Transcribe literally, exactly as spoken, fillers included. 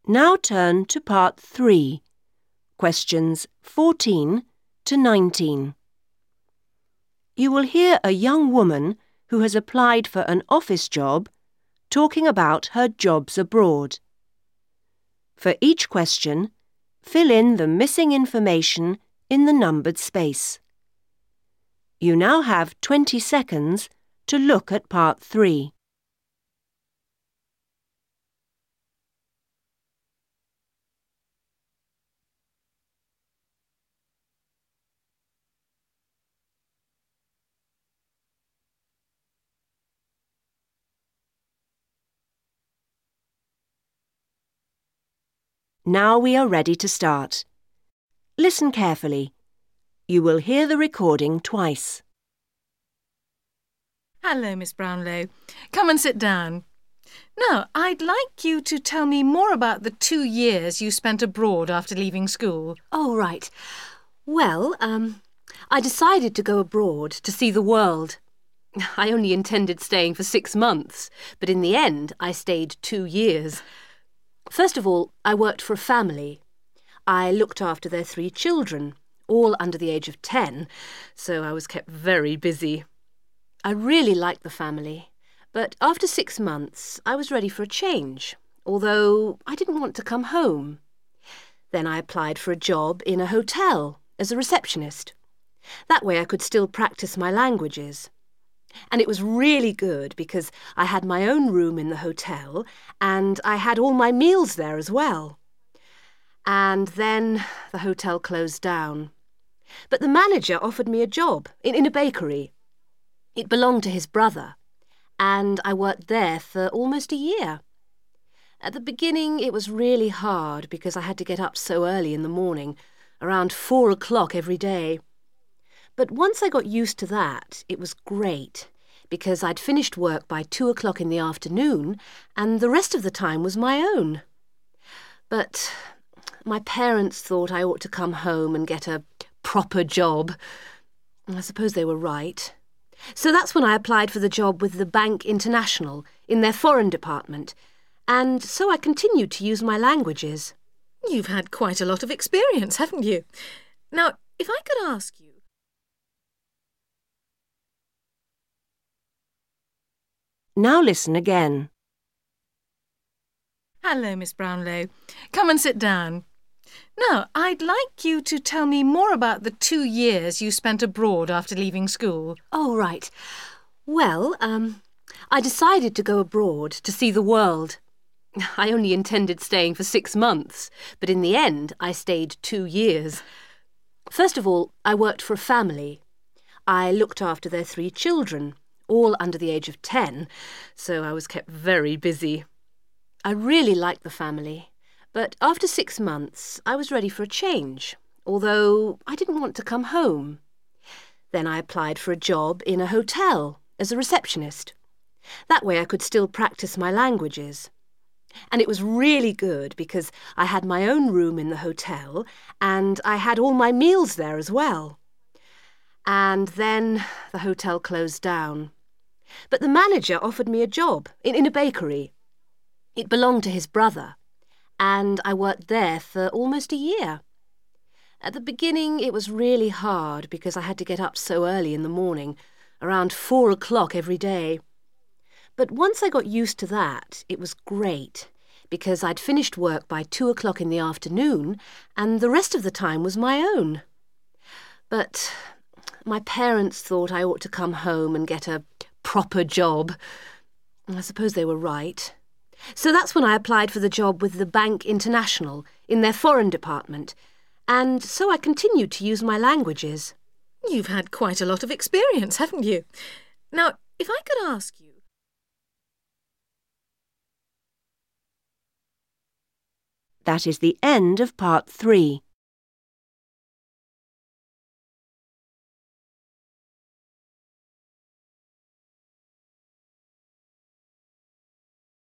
Now turn to part three, questions fourteen to nineteen. You will hear a young woman who has applied for an office job talking about her jobs abroad. For each question, fill in the missing information in the numbered space. You now have twenty seconds to look at part three. Now we are ready to start. Listen carefully. You will hear the recording twice. Hello, Miss Brownlow. Come and sit down. Now, I'd like you to tell me more about the two years you spent abroad after leaving school. Oh, right. Well, um, I decided to go abroad to see the world. I only intended staying for six months, but in the end, I stayed two years. First of all, I worked for a family. I looked after their three children, all under the age of ten, so I was kept very busy. I really liked the family, but after six months, I was ready for a change, although I didn't want to come home. Then I applied for a job in a hotel as a receptionist. That way I could still practice my languages. And it was really good because I had my own room in the hotel and I had all my meals there as well. And then the hotel closed down. But the manager offered me a job in, in a bakery. It belonged to his brother, and I worked there for almost a year. At the beginning it was really hard because I had to get up so early in the morning, around four o'clock every day. But once I got used to that, it was great, because I'd finished work by two o'clock in the afternoon, and the rest of the time was my own. But my parents thought I ought to come home and get a proper job. I suppose they were right. So that's when I applied for the job with the Bank International in their foreign department, and so I continued to use my languages. You've had quite a lot of experience, haven't you? Now, if I could ask you... Now listen again. Hello, Miss Brownlow. Come and sit down. Now, I'd like you to tell me more about the two years you spent abroad after leaving school. Oh, right. Well, um, I decided to go abroad to see the world. I only intended staying for six months, but in the end, I stayed two years. First of all, I worked for a family. I looked after their three children, all under the age of ten, so I was kept very busy. I really liked the family, but after six months I was ready for a change, although I didn't want to come home. Then I applied for a job in a hotel as a receptionist. That way I could still practice my languages. And it was really good because I had my own room in the hotel and I had all my meals there as well. And then the hotel closed down. But the manager offered me a job in, in a bakery. It belonged to his brother, and I worked there for almost a year. At the beginning it was really hard because I had to get up so early in the morning, around four o'clock every day. But once I got used to that, it was great, because I'd finished work by two o'clock in the afternoon, and the rest of the time was my own. But my parents thought I ought to come home and get a proper job. I suppose they were right. So that's when I applied for the job with the Bank International in their foreign department, and so I continued to use my languages. You've had quite a lot of experience, haven't you? Now, if I could ask you... That is the end of part three.